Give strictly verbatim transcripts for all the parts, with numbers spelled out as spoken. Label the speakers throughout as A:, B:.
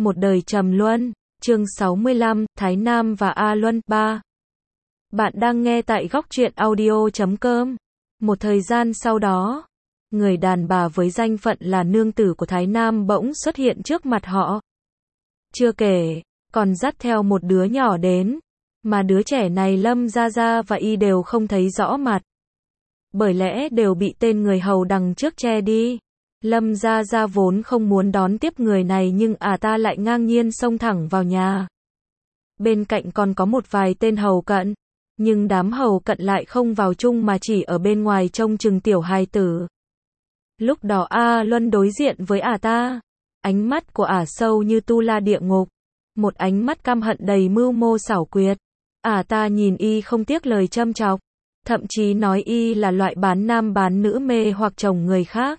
A: Một đời trầm luân, chương sáu mươi lăm, Thái Nam và A Luân, ba. Bạn đang nghe tại góc truyện audio chấm com. Một thời gian sau đó, người đàn bà với danh phận là nương tử của Thái Nam bỗng xuất hiện trước mặt họ. Chưa kể, còn dắt theo một đứa nhỏ đến, mà đứa trẻ này Lâm Gia Gia và y đều không thấy rõ mặt. Bởi lẽ đều bị tên người hầu đằng trước che đi. Lâm Gia Gia vốn không muốn đón tiếp người này nhưng à ta lại ngang nhiên xông thẳng vào nhà. Bên cạnh còn có một vài tên hầu cận, nhưng đám hầu cận lại không vào chung mà chỉ ở bên ngoài trông chừng tiểu hài tử. Lúc đó A Luân đối diện với à ta, ánh mắt của ả sâu như tu la địa ngục, một ánh mắt căm hận đầy mưu mô xảo quyệt. À ta nhìn y không tiếc lời châm chọc, thậm chí nói y là loại bán nam bán nữ mê hoặc chồng người khác.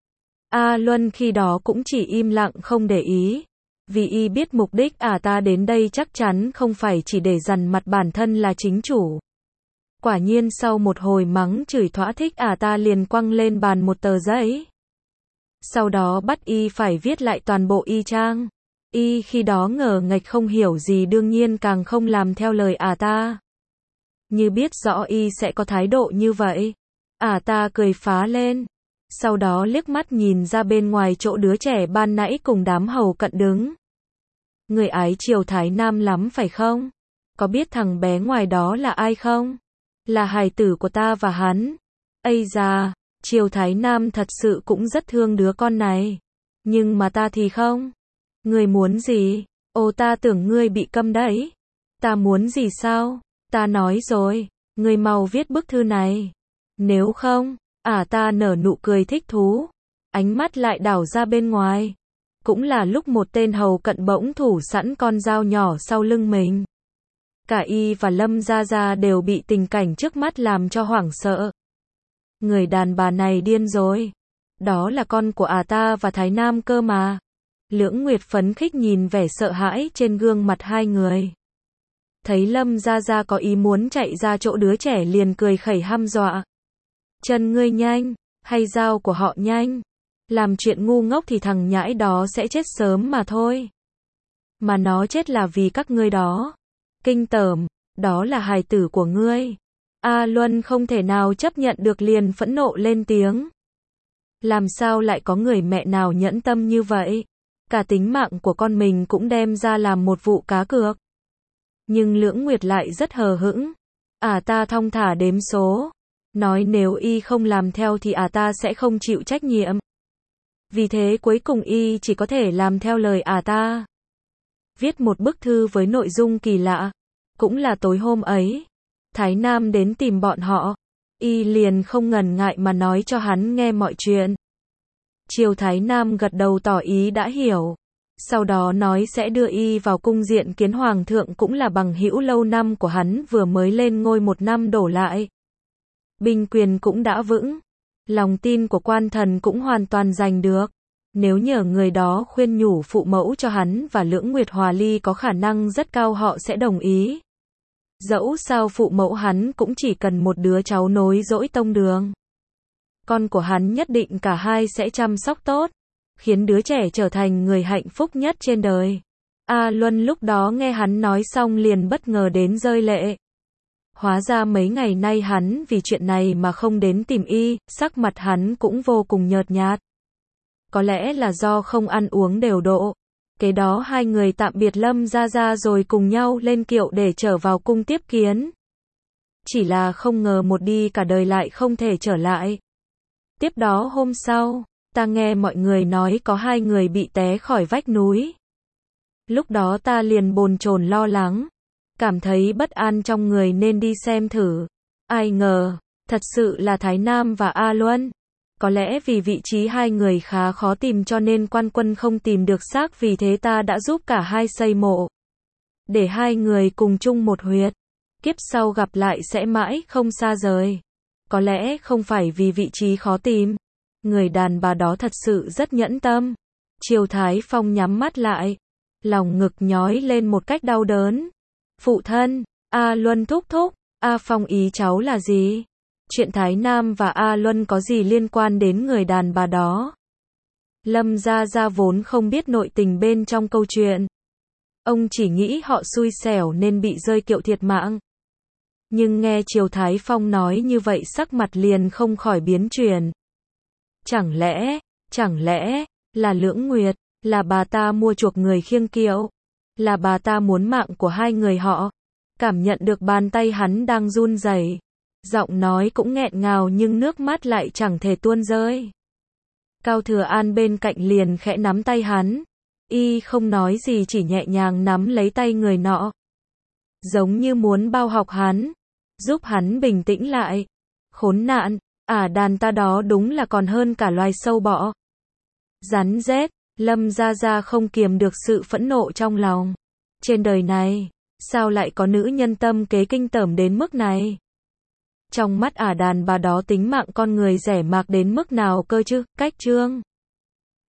A: A Luân khi đó cũng chỉ im lặng không để ý, vì y biết mục đích ả ta đến đây chắc chắn không phải chỉ để dằn mặt bản thân là chính chủ. Quả nhiên sau một hồi mắng chửi thỏa thích ả ta liền quăng lên bàn một tờ giấy. Sau đó bắt y phải viết lại toàn bộ y chang. Y khi đó ngờ nghệch không hiểu gì đương nhiên càng không làm theo lời ả ta. Như biết rõ y sẽ có thái độ như vậy, ả ta cười phá lên. Sau đó liếc mắt nhìn ra bên ngoài chỗ đứa trẻ ban nãy cùng đám hầu cận đứng. Người ái chiều Thái Nam lắm phải không? Có biết thằng bé ngoài đó là ai không? Là hài tử của ta và hắn. Ây da, chiều Thái Nam thật sự cũng rất thương đứa con này. Nhưng mà ta thì không. Ngươi muốn gì? Ồ ta tưởng ngươi bị câm đấy. Ta muốn gì sao? Ta nói rồi, ngươi mau viết bức thư này. Nếu không, ả ta nở nụ cười thích thú, ánh mắt lại đảo ra bên ngoài. Cũng là lúc một tên hầu cận bỗng thủ sẵn con dao nhỏ sau lưng mình. Cả y và Lâm Gia Gia đều bị tình cảnh trước mắt làm cho hoảng sợ. Người đàn bà này điên rồi. Đó là con của ả ta và Thái Nam cơ mà. Lưỡng Nguyệt phấn khích nhìn vẻ sợ hãi trên gương mặt hai người. Thấy Lâm Gia Gia có ý muốn chạy ra chỗ đứa trẻ liền cười khẩy hăm dọa. Chân ngươi nhanh, hay dao của họ nhanh. Làm chuyện ngu ngốc thì thằng nhãi đó sẽ chết sớm mà thôi. Mà nó chết là vì các ngươi đó. Kinh tởm, đó là hài tử của ngươi. A Luân không thể nào chấp nhận được liền phẫn nộ lên tiếng. Làm sao lại có người mẹ nào nhẫn tâm như vậy? Cả tính mạng của con mình cũng đem ra làm một vụ cá cược. Nhưng Lưỡng Nguyệt lại rất hờ hững. À ta thong thả đếm số. Nói nếu y không làm theo thì ả ta sẽ không chịu trách nhiệm. Vì thế cuối cùng y chỉ có thể làm theo lời ả ta. Viết một bức thư với nội dung kỳ lạ. Cũng là tối hôm ấy, Thái Nam đến tìm bọn họ. Y liền không ngần ngại mà nói cho hắn nghe mọi chuyện. Triều Thái Nam gật đầu tỏ ý đã hiểu. Sau đó nói sẽ đưa y vào cung diện kiến hoàng thượng cũng là bằng hữu lâu năm của hắn vừa mới lên ngôi một năm đổ lại. Binh quyền cũng đã vững, lòng tin của quan thần cũng hoàn toàn giành được. Nếu nhờ người đó khuyên nhủ phụ mẫu cho hắn và Lưỡng Nguyệt hòa ly có khả năng rất cao họ sẽ đồng ý. Dẫu sao phụ mẫu hắn cũng chỉ cần một đứa cháu nối dõi tông đường. Con của hắn nhất định cả hai sẽ chăm sóc tốt, khiến đứa trẻ trở thành người hạnh phúc nhất trên đời. A Luân lúc đó nghe hắn nói xong liền bất ngờ đến rơi lệ. Hóa ra mấy ngày nay hắn vì chuyện này mà không đến tìm y, sắc mặt hắn cũng vô cùng nhợt nhạt. Có lẽ là do không ăn uống đều độ. Kế đó hai người tạm biệt Lâm Gia Gia rồi cùng nhau lên kiệu để trở vào cung tiếp kiến. Chỉ là không ngờ một đi cả đời lại không thể trở lại. Tiếp đó hôm sau, ta nghe mọi người nói có hai người bị té khỏi vách núi. Lúc đó ta liền bồn chồn lo lắng. Cảm thấy bất an trong người nên đi xem thử. Ai ngờ, thật sự là Thái Nam và A Luân. Có lẽ vì vị trí hai người khá khó tìm cho nên quan quân không tìm được xác, vì thế ta đã giúp cả hai xây mộ. Để hai người cùng chung một huyệt. Kiếp sau gặp lại sẽ mãi không xa rời. Có lẽ không phải vì vị trí khó tìm. Người đàn bà đó thật sự rất nhẫn tâm. Triều Thái Phong nhắm mắt lại. Lòng ngực nhói lên một cách đau đớn. Phụ thân, A Luân thúc thúc, A Phong ý cháu là gì? Chuyện Thái Nam và A Luân có gì liên quan đến người đàn bà đó? Lâm Gia Gia vốn không biết nội tình bên trong câu chuyện. Ông chỉ nghĩ họ xui xẻo nên bị rơi kiệu thiệt mạng. Nhưng nghe Triều Thái Phong nói như vậy sắc mặt liền không khỏi biến chuyển. Chẳng lẽ, chẳng lẽ, là Lưỡng Nguyệt, là bà ta mua chuộc người khiêng kiệu, là bà ta muốn mạng của hai người họ. Cảm nhận được bàn tay hắn đang run rẩy, giọng nói cũng nghẹn ngào nhưng nước mắt lại chẳng thể tuôn rơi. Cao Thừa An bên cạnh liền khẽ nắm tay hắn, y không nói gì chỉ nhẹ nhàng nắm lấy tay người nọ, giống như muốn bao học hắn, giúp hắn bình tĩnh lại. Khốn nạn, ả đàn ta đó đúng là còn hơn cả loài sâu bọ. Rắn rết, Lâm Gia Gia không kiềm được sự phẫn nộ trong lòng. Trên đời này, sao lại có nữ nhân tâm kế kinh tởm đến mức này? Trong mắt ả đàn bà đó tính mạng con người rẻ mạt đến mức nào cơ chứ? Cách chương